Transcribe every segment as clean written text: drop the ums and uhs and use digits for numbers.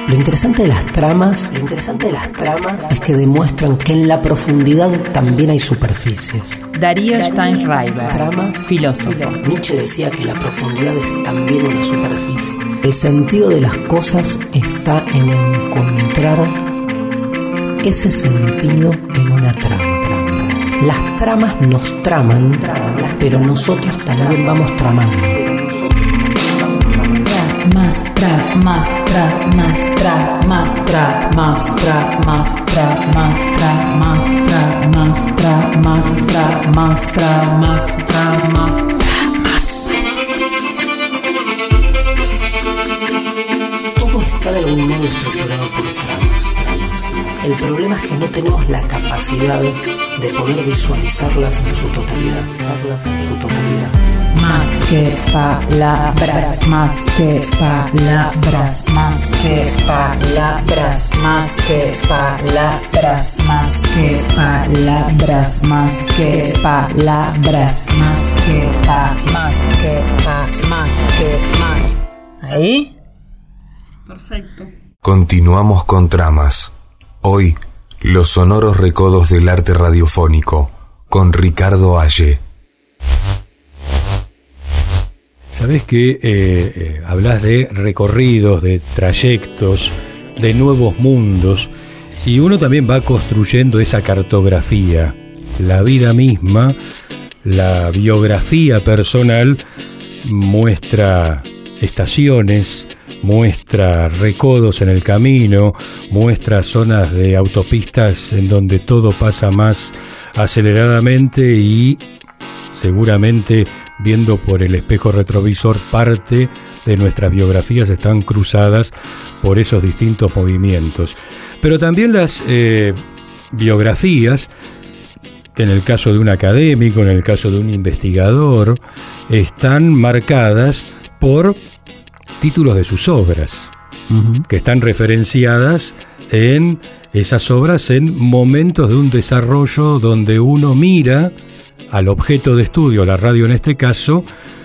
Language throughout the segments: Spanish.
Lo interesante de las tramas es que demuestran que en la profundidad también hay superficies. Darío Steinschreiber, Tramas, filósofo. Nietzsche decía que la profundidad es también una superficie. El sentido de las cosas está en encontrar ese sentido en una trama. Las tramas nos traman, pero nosotros también vamos tramando. Todo está de algún modo estructurado por tramas. El problema es que no tenemos la capacidad de poder visualizarlas en su totalidad. Más que palabras, más que palabras, más que palabras, más que palabras, más que palabras, más que palabras, más que más. ¿Ahí? Perfecto. Continuamos con tramas. Hoy, los sonoros recodos del arte radiofónico, con Ricardo Haye. Sabés que hablas de recorridos, de trayectos, de nuevos mundos, y uno también va construyendo esa cartografía. La vida misma, la biografía personal, muestra estaciones, muestra recodos en el camino, muestra zonas de autopistas en donde todo pasa más aceleradamente y seguramente viendo por el espejo retrovisor parte de nuestras biografías están cruzadas por esos distintos movimientos. Pero también las biografías, en el caso de un académico, en el caso de un investigador, están marcadas por títulos de sus obras, que están referenciadas en esas obras en momentos de un desarrollo donde uno mira al objeto de estudio, la radio en este caso,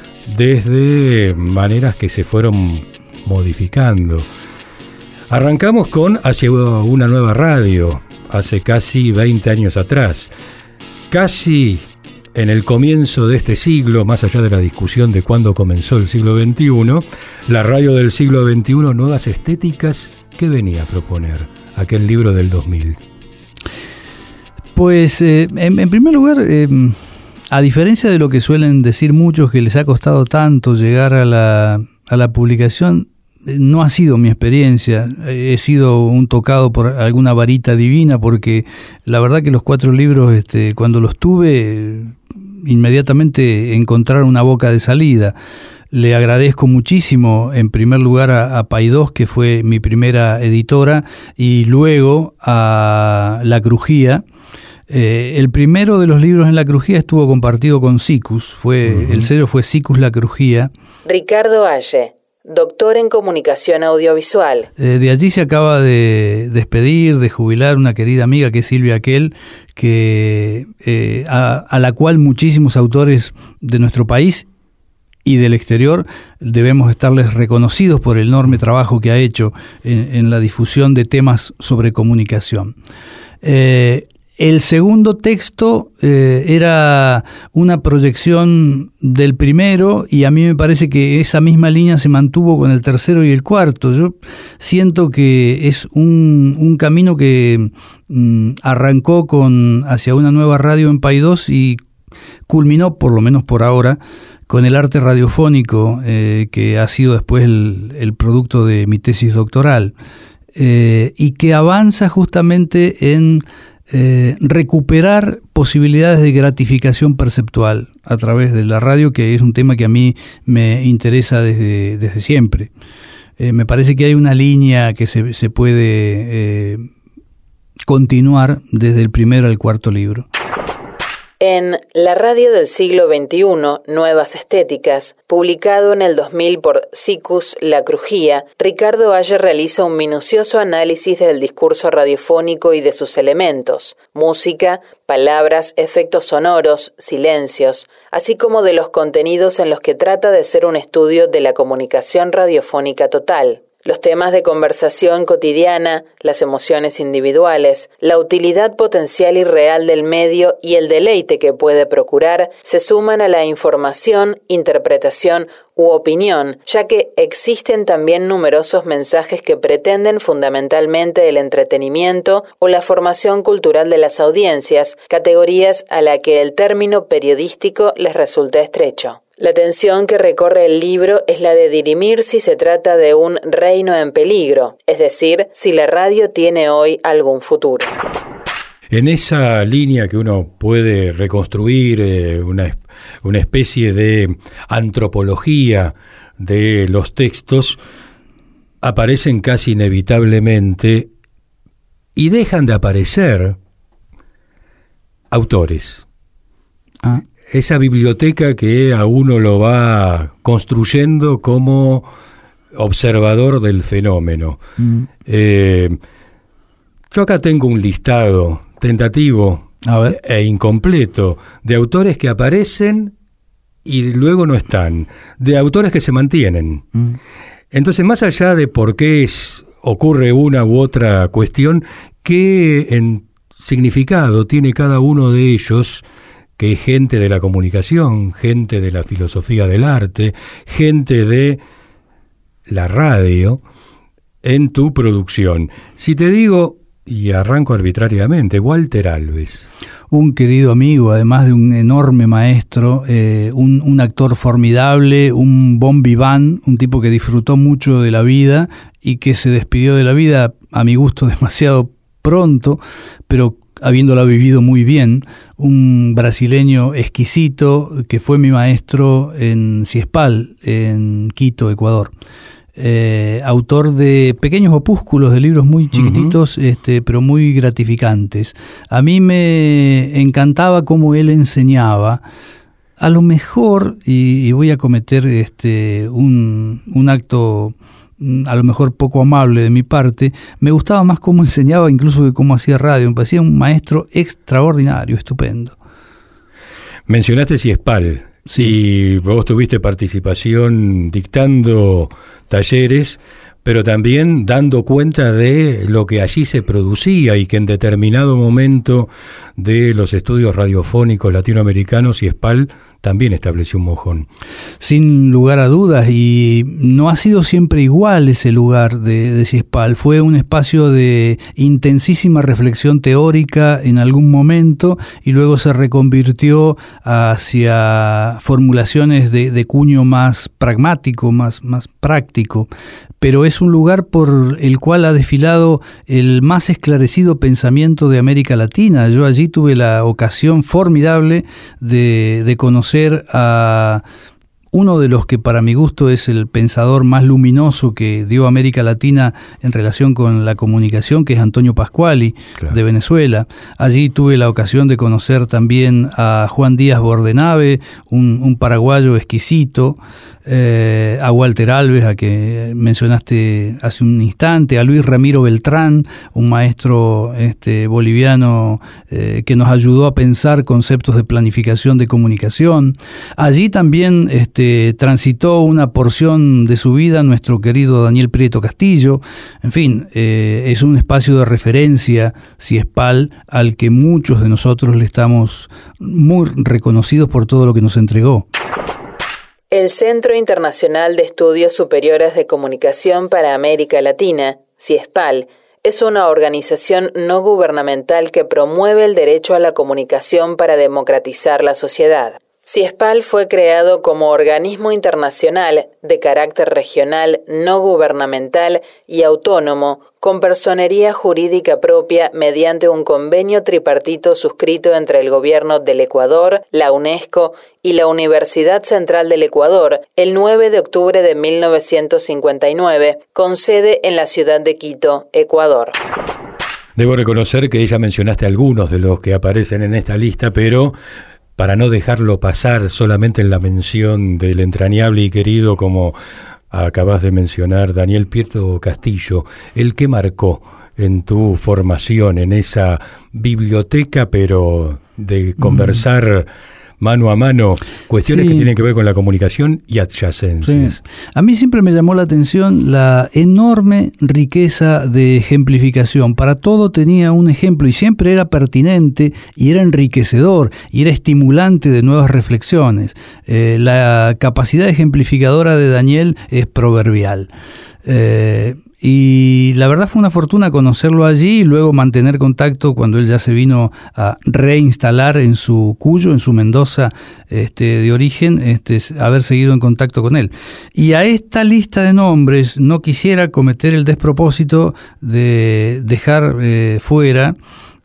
desde maneras que se fueron modificando. Arrancamos con Hacia una nueva radio, hace casi 20 años atrás. Casi en el comienzo de este siglo, más allá de la discusión de cuándo comenzó el siglo XXI, la radio del siglo XXI, Nuevas Estéticas, ¿qué venía a proponer aquel libro del 2000? Pues, en primer lugar, a diferencia de lo que suelen decir muchos, que les ha costado tanto llegar a la publicación, no ha sido mi experiencia. He sido un tocado por alguna varita divina, porque la verdad que los 4 libros, cuando los tuve, inmediatamente encontraron una boca de salida. Le agradezco muchísimo, en primer lugar, a Paidós, que fue mi primera editora, y luego a La Crujía. El primero de los libros en La Crujía estuvo compartido con Sicus, el sello fue Sicus La Crujía. Ricardo Haye, doctor en comunicación audiovisual. De allí se acaba de despedir, de jubilar una querida amiga que es Silvia Aquel, que a la cual muchísimos autores de nuestro país y del exterior debemos estarles reconocidos por el enorme trabajo que ha hecho en la difusión de temas sobre comunicación. El segundo texto era una proyección del primero, y a mí me parece que esa misma línea se mantuvo con el tercero y el cuarto. Yo siento que es un camino que arrancó con Hacia una nueva radio en Paidós y culminó, por lo menos por ahora, con el arte radiofónico, que ha sido después el producto de mi tesis doctoral, y que avanza justamente en recuperar posibilidades de gratificación perceptual a través de la radio, que es un tema que a mí me interesa desde siempre. Me parece que hay una línea que se puede continuar desde el primero al cuarto libro. En La radio del siglo XXI, Nuevas Estéticas, publicado en el 2000 por Sicus La Crujía, Ricardo Haye realiza un minucioso análisis del discurso radiofónico y de sus elementos: música, palabras, efectos sonoros, silencios, así como de los contenidos en los que trata de ser un estudio de la comunicación radiofónica total. Los temas de conversación cotidiana, las emociones individuales, la utilidad potencial y real del medio y el deleite que puede procurar se suman a la información, interpretación u opinión, ya que existen también numerosos mensajes que pretenden fundamentalmente el entretenimiento o la formación cultural de las audiencias, categorías a la que el término periodístico les resulta estrecho. La tensión que recorre el libro es la de dirimir si se trata de un reino en peligro, es decir, si la radio tiene hoy algún futuro. En esa línea que uno puede reconstruir una especie de antropología de los textos, aparecen casi inevitablemente y dejan de aparecer autores. Esa biblioteca que a uno lo va construyendo como observador del fenómeno. Yo acá tengo un listado tentativo e incompleto de autores que aparecen y luego no están, de autores que se mantienen. Entonces, más allá de por qué ocurre una u otra cuestión, ¿qué en significado tiene cada uno de ellos? Que es gente de la comunicación, gente de la filosofía del arte, gente de la radio, en tu producción. Si te digo, y arranco arbitrariamente, Walter Alves. Un querido amigo, además de un enorme maestro, un actor formidable, un bon vivant, un tipo que disfrutó mucho de la vida y que se despidió de la vida, a mi gusto, demasiado pronto, pero habiéndola vivido muy bien, un brasileño exquisito que fue mi maestro en Ciespal, en Quito, Ecuador. Autor de pequeños opúsculos, de libros muy chiquititos, pero muy gratificantes. A mí me encantaba cómo él enseñaba. A lo mejor, y voy a cometer un acto a lo mejor poco amable de mi parte, me gustaba más cómo enseñaba incluso que cómo hacía radio. Me parecía un maestro extraordinario, estupendo. Mencionaste Ciespal, sí. Y vos tuviste participación dictando talleres, pero también dando cuenta de lo que allí se producía y que en determinado momento de los estudios radiofónicos latinoamericanos Ciespal también estableció un mojón. Sin lugar a dudas, y no ha sido siempre igual ese lugar de Ciespal. Fue un espacio de intensísima reflexión teórica en algún momento y luego se reconvirtió hacia formulaciones de cuño más pragmático, más práctico. Pero es un lugar por el cual ha desfilado el más esclarecido pensamiento de América Latina. Yo allí tuve la ocasión formidable de conocer a uno de los que para mi gusto es el pensador más luminoso que dio América Latina en relación con la comunicación, que es Antonio Pascuali, claro, de Venezuela. Allí tuve la ocasión de conocer también a Juan Díaz Bordenave, un paraguayo exquisito, a Walter Alves, a que mencionaste hace un instante, a Luis Ramiro Beltrán, un maestro boliviano que nos ayudó a pensar conceptos de planificación de comunicación. Allí también transitó una porción de su vida nuestro querido Daniel Prieto Castillo. En fin, es un espacio de referencia, Ciespal, al que muchos de nosotros le estamos muy reconocidos por todo lo que nos entregó. El Centro Internacional de Estudios Superiores de Comunicación para América Latina, Ciespal, es una organización no gubernamental que promueve el derecho a la comunicación para democratizar la sociedad. Ciespal fue creado como organismo internacional de carácter regional, no gubernamental y autónomo, con personería jurídica propia mediante un convenio tripartito suscrito entre el Gobierno del Ecuador, la UNESCO y la Universidad Central del Ecuador el 9 de octubre de 1959, con sede en la ciudad de Quito, Ecuador. Debo reconocer que ya mencionaste algunos de los que aparecen en esta lista, pero para no dejarlo pasar solamente en la mención del entrañable y querido, como acabas de mencionar, Daniel Prieto Castillo, el que marcó en tu formación, en esa biblioteca, pero de conversar mano a mano, cuestiones que tienen que ver con la comunicación y adyacencias. Sí. A mí siempre me llamó la atención la enorme riqueza de ejemplificación. Para todo tenía un ejemplo y siempre era pertinente y era enriquecedor y era estimulante de nuevas reflexiones. La capacidad ejemplificadora de Daniel es proverbial. Y la verdad fue una fortuna conocerlo allí y luego mantener contacto cuando él ya se vino a reinstalar en su Cuyo, en su Mendoza de origen, haber seguido en contacto con él. Y a esta lista de nombres no quisiera cometer el despropósito de dejar fuera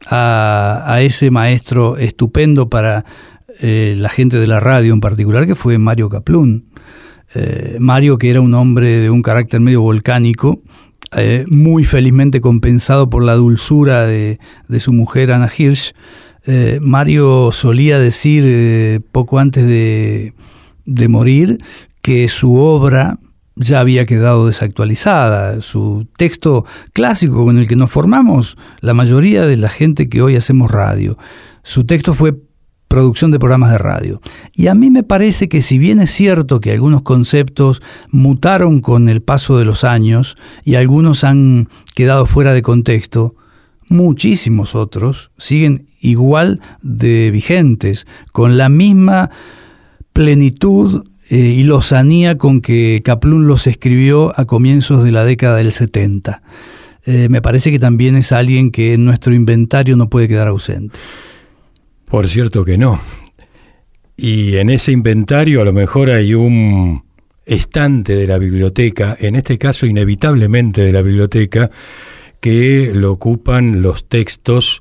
a ese maestro estupendo para la gente de la radio en particular, que fue Mario Kaplun. Mario, que era un hombre de un carácter medio volcánico, muy felizmente compensado por la dulzura de su mujer Ana Hirsch. Mario solía decir poco antes de morir que su obra ya había quedado desactualizada. Su texto clásico con el que nos formamos la mayoría de la gente que hoy hacemos radio, su texto fue producción de programas de radio. Y a mí me parece que si bien es cierto que algunos conceptos mutaron con el paso de los años y algunos han quedado fuera de contexto, muchísimos otros siguen igual de vigentes, con la misma plenitud y lozanía con que Kaplun los escribió a comienzos de la década del 70. Me parece que también es alguien que en nuestro inventario no puede quedar ausente. Por cierto que no. Y en ese inventario a lo mejor hay un estante de la biblioteca, en este caso inevitablemente de la biblioteca, que lo ocupan los textos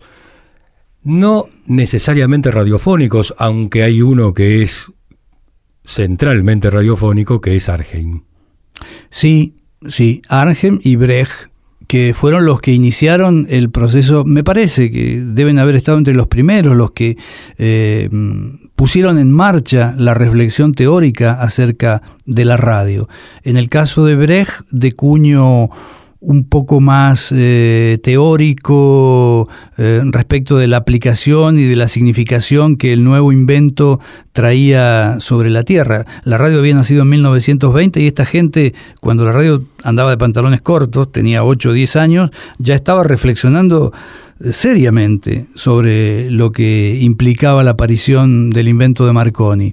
no necesariamente radiofónicos, aunque hay uno que es centralmente radiofónico, que es Arnhem. Sí, Arnhem y Brecht, que fueron los que iniciaron el proceso. Me parece que deben haber estado entre los primeros, los que pusieron en marcha la reflexión teórica acerca de la radio. En el caso de Brecht, de cuño un poco más teórico respecto de la aplicación y de la significación que el nuevo invento traía sobre la Tierra. La radio había nacido en 1920 y esta gente, cuando la radio andaba de pantalones cortos, tenía 8 o 10 años, ya estaba reflexionando seriamente sobre lo que implicaba la aparición del invento de Marconi.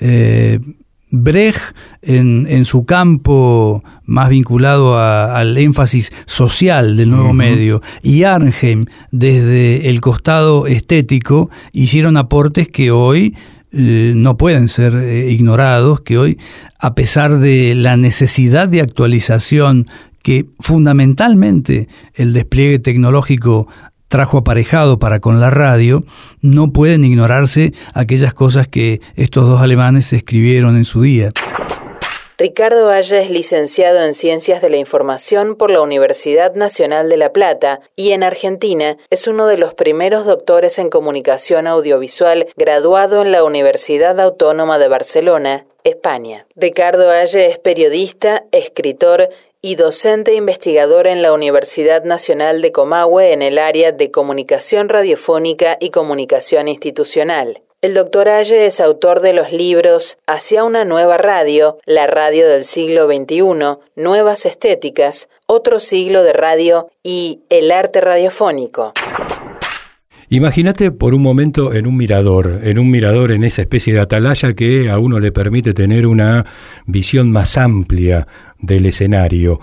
Brecht, en su campo más vinculado al énfasis social del nuevo medio, y Arnhem, desde el costado estético, hicieron aportes que hoy no pueden ser ignorados, que hoy, a pesar de la necesidad de actualización que fundamentalmente el despliegue tecnológico trajo aparejado para con la radio, no pueden ignorarse aquellas cosas que estos dos alemanes escribieron en su día. Ricardo Haya es licenciado en Ciencias de la Información por la Universidad Nacional de La Plata y en Argentina es uno de los primeros doctores en comunicación audiovisual graduado en la Universidad Autónoma de Barcelona, España. Ricardo Haya es periodista, escritor y docente investigador en la Universidad Nacional de Comahue en el área de comunicación radiofónica y comunicación institucional. El doctor Haya es autor de los libros Hacia una nueva radio, la radio del siglo XXI, Nuevas estéticas, Otro siglo de radio y El arte radiofónico. Imagínate por un momento en un mirador, en esa especie de atalaya que a uno le permite tener una visión más amplia del escenario.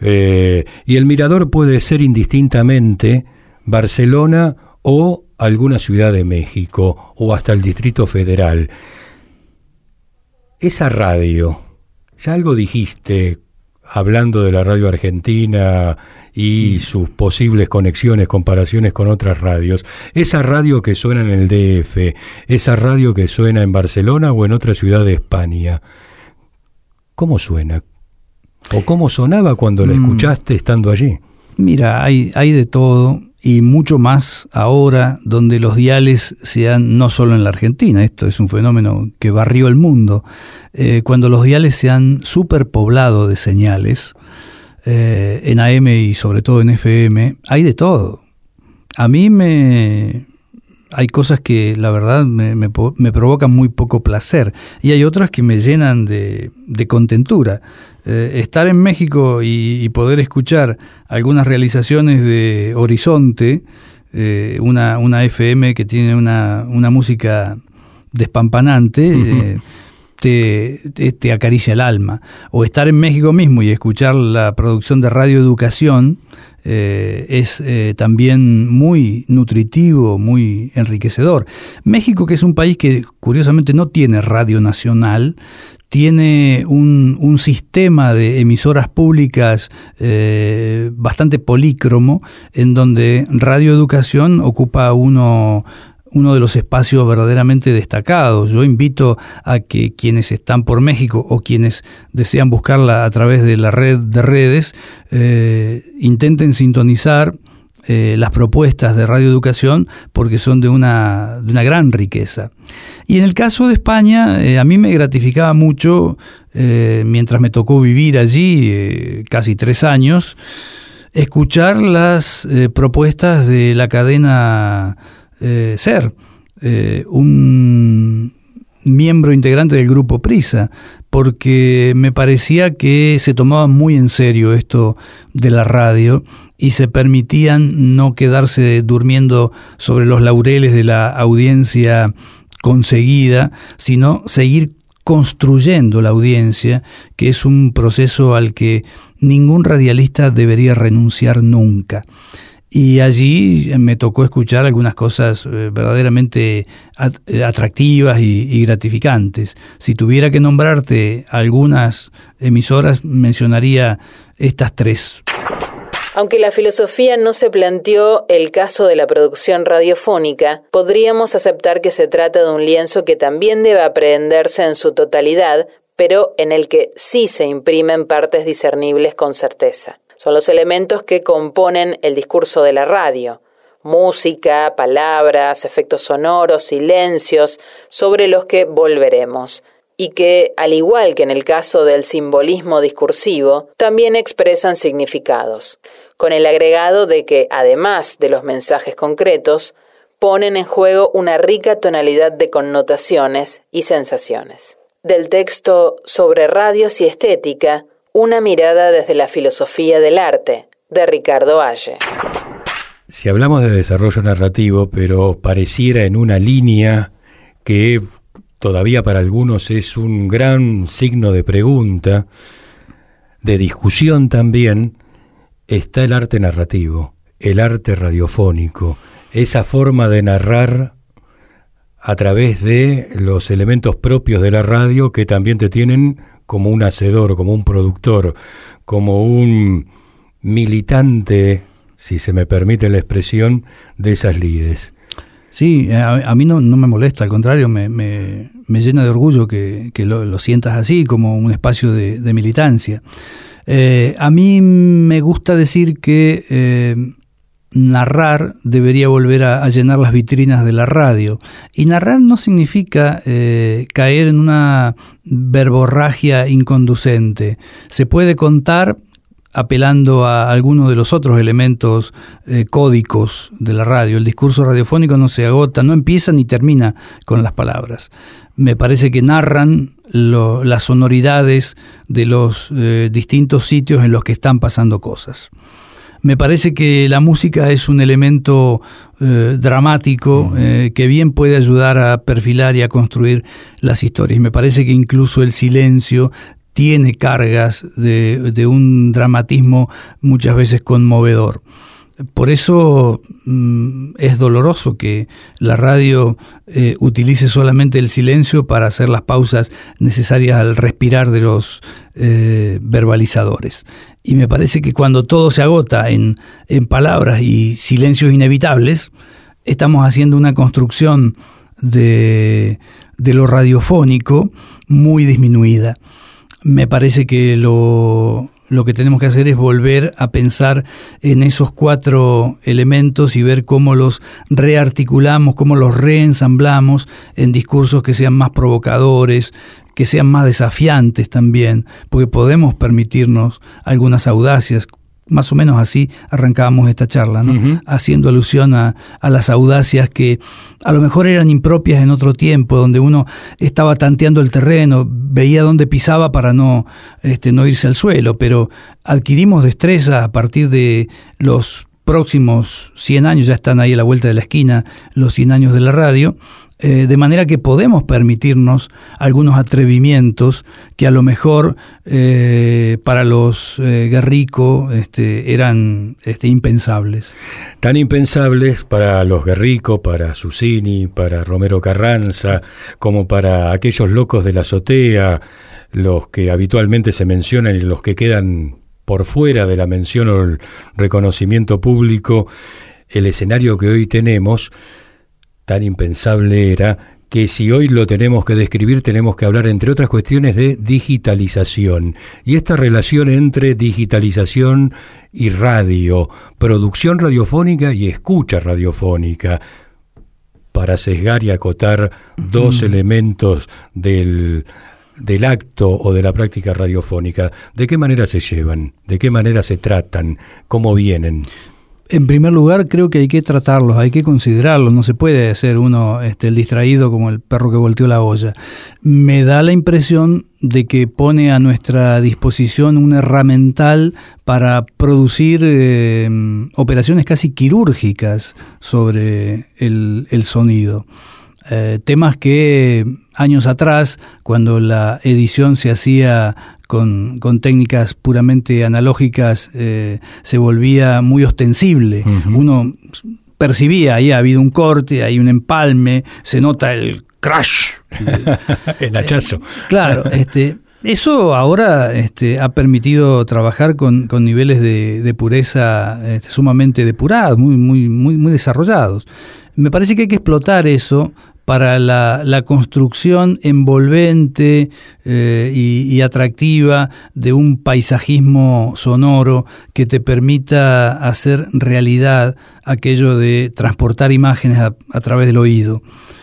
Y el mirador puede ser indistintamente Barcelona o alguna ciudad de México o hasta el Distrito Federal. Esa radio, ya algo dijiste hablando de la radio argentina y sus posibles conexiones, comparaciones con otras radios. Esa radio que suena en el DF, esa radio que suena en Barcelona o en otra ciudad de España, ¿cómo suena? ¿O cómo sonaba cuando la escuchaste estando allí? Mira, hay de todo y mucho más ahora donde los diales se han, no solo en la Argentina, esto es un fenómeno que barrió el mundo, cuando los diales se han superpoblado de señales, en AM y sobre todo en FM, hay de todo. A mí me hay cosas que la verdad me provocan muy poco placer y hay otras que me llenan de contentura. Estar en México y poder escuchar algunas realizaciones de Horizonte, una FM que tiene una música despampanante, te acaricia el alma. O estar en México mismo y escuchar la producción de Radio Educación es también muy nutritivo, muy enriquecedor. México, que es un país que curiosamente no tiene radio nacional, tiene un sistema de emisoras públicas bastante polícromo, en donde Radio Educación ocupa uno de los espacios verdaderamente destacados. Yo invito a que quienes están por México o quienes desean buscarla a través de la red de redes intenten sintonizar las propuestas de Radio Educación, porque son de una gran riqueza. Y en el caso de España, a mí me gratificaba mucho, mientras me tocó vivir allí casi 3 años, escuchar las propuestas de la cadena SER, un miembro integrante del grupo Prisa, porque me parecía que se tomaba muy en serio esto de la radio y se permitían no quedarse durmiendo sobre los laureles de la audiencia conseguida, sino seguir construyendo la audiencia, que es un proceso al que ningún radialista debería renunciar nunca. Y allí me tocó escuchar algunas cosas verdaderamente atractivas y gratificantes. Si tuviera que nombrarte algunas emisoras, mencionaría estas 3. Aunque la filosofía no se planteó el caso de la producción radiofónica, podríamos aceptar que se trata de un lienzo que también debe aprehenderse en su totalidad, pero en el que sí se imprimen partes discernibles con certeza. Son los elementos que componen el discurso de la radio: música, palabras, efectos sonoros, silencios, sobre los que volveremos, y que, al igual que en el caso del simbolismo discursivo, también expresan significados, con el agregado de que, además de los mensajes concretos, ponen en juego una rica tonalidad de connotaciones y sensaciones. Del texto Sobre radios y estética, una mirada desde la filosofía del arte, de Ricardo Valle. Si hablamos de desarrollo narrativo, pero pareciera en una línea que todavía para algunos es un gran signo de pregunta, de discusión también, está el arte narrativo, el arte radiofónico, esa forma de narrar a través de los elementos propios de la radio que también te tienen como un hacedor, como un productor, como un militante, si se me permite la expresión, de esas lides. Sí, a mí no me molesta, al contrario, me llena de orgullo que lo sientas así, como un espacio de militancia. A mí me gusta decir que narrar debería volver a llenar las vitrinas de la radio. Y narrar no significa caer en una verborragia inconducente. Se puede contar apelando a algunos de los otros elementos códicos de la radio. El discurso radiofónico no se agota, no empieza ni termina con las palabras. Me parece que narran las sonoridades de los distintos sitios en los que están pasando cosas. Me parece que la música es un elemento dramático que bien puede ayudar a perfilar y a construir las historias. Me parece que incluso el silencio tiene cargas de un dramatismo muchas veces conmovedor. Por eso es doloroso que la radio utilice solamente el silencio para hacer las pausas necesarias al respirar de los verbalizadores. Y me parece que cuando todo se agota en palabras y silencios inevitables, estamos haciendo una construcción de lo radiofónico muy disminuida. Me parece que lo que tenemos que hacer es volver a pensar en esos 4 elementos y ver cómo los rearticulamos, cómo los reensamblamos en discursos que sean más provocadores, que sean más desafiantes también, porque podemos permitirnos algunas audacias, más o menos así arrancábamos esta charla, ¿no? Uh-huh. Haciendo alusión a las audacias que a lo mejor eran impropias en otro tiempo, donde uno estaba tanteando el terreno, veía dónde pisaba para no irse al suelo, pero adquirimos destreza a partir de los próximos 100 años, ya están ahí a la vuelta de la esquina los 100 años de la radio, de manera que podemos permitirnos algunos atrevimientos que a lo mejor para los Guerrico eran impensables. Tan impensables para los Guerrico, para Susini, para Romero Carranza, como para aquellos locos de la azotea, los que habitualmente se mencionan y los que quedan por fuera de la mención o el reconocimiento público. El escenario que hoy tenemos, tan impensable era, que si hoy lo tenemos que describir, tenemos que hablar, entre otras cuestiones, de digitalización. Y esta relación entre digitalización y radio, producción radiofónica y escucha radiofónica, para sesgar y acotar dos elementos del acto o de la práctica radiofónica. ¿De qué manera se llevan? ¿De qué manera se tratan? ¿Cómo vienen? En primer lugar, creo que hay que tratarlos, hay que considerarlos. No se puede ser uno el distraído como el perro que volteó la olla. Me da la impresión de que pone a nuestra disposición un herramental para producir operaciones casi quirúrgicas sobre el sonido. Temas que años atrás, cuando la edición se hacía con técnicas puramente analógicas, se volvía muy ostensible. Uh-huh. Uno percibía, ahí ha habido un corte, hay un empalme, se nota el crash. El hachazo. Claro, eso ahora ha permitido trabajar con niveles de pureza sumamente depurados, muy desarrollados. Me parece que hay que explotar eso para la construcción envolvente y atractiva de un paisajismo sonoro que te permita hacer realidad aquello de transportar imágenes a través del oído.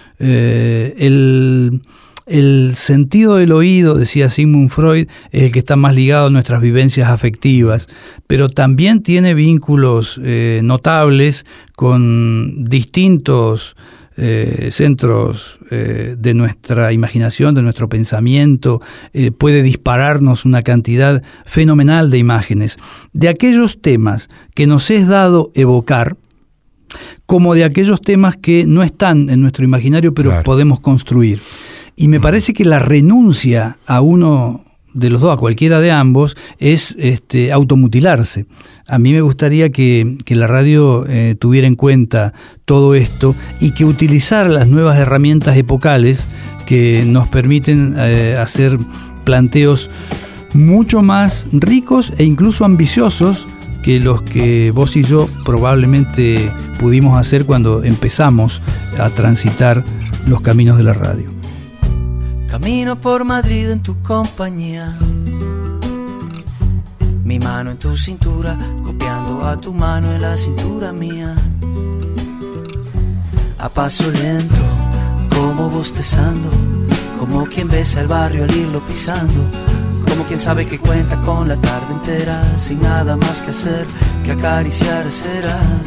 El sentido del oído, decía Sigmund Freud, es el que está más ligado a nuestras vivencias afectivas, pero también tiene vínculos notables con distintos centros de nuestra imaginación, de nuestro pensamiento. Puede dispararnos una cantidad fenomenal de imágenes, de aquellos temas que nos es dado evocar, como de aquellos temas que no están en nuestro imaginario, pero claro, podemos construir. Y me parece que la renuncia a uno de los dos, a cualquiera de ambos, es automutilarse. A mí me gustaría que la radio tuviera en cuenta todo esto y que utilizara las nuevas herramientas epocales que nos permiten hacer planteos mucho más ricos e incluso ambiciosos que los que vos y yo probablemente pudimos hacer cuando empezamos a transitar los caminos de la radio. Camino por Madrid en tu compañía, mi mano en tu cintura, copiando a tu mano en la cintura mía. A paso lento, como bostezando, como quien besa el barrio al irlo pisando, como quien sabe que cuenta con la tarde entera, sin nada más que hacer que acariciar ceras.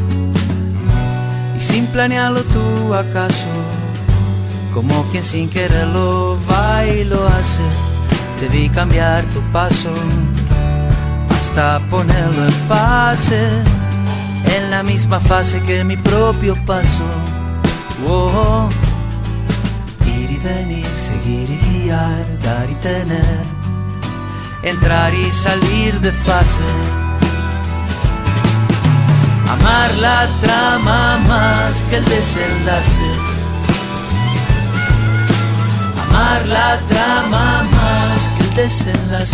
Y sin planearlo tú acaso, como quien sin quererlo va y lo hace, te vi cambiar tu paso hasta ponerlo en fase, en la misma fase que mi propio paso. Oh, ir y venir, seguir y guiar, dar y tener, entrar y salir de fase. Amar la trama más que el desenlace, amar la trama más que el desenlace.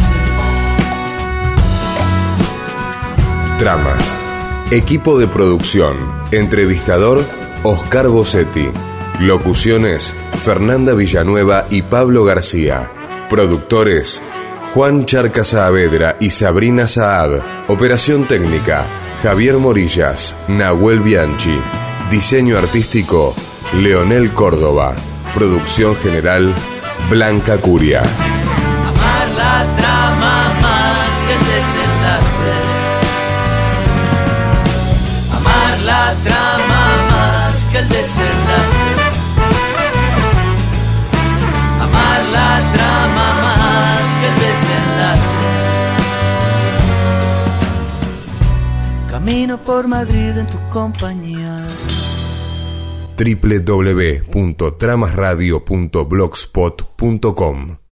Tramas. Equipo de producción. Entrevistador, Oscar Bossetti. Locuciones, Fernanda Villanueva y Pablo García. Productores, Juan Charca Saavedra y Sabrina Saad. Operación técnica, Javier Morillas, Nahuel Bianchi. Diseño artístico, Leonel Córdoba. Producción general, Blanca Curia. Amar la trama más que el desenlace, el desenlace. Amar la trama más que el desenlace. Camino por Madrid en tu compañía. www.tramasradio.blogspot.com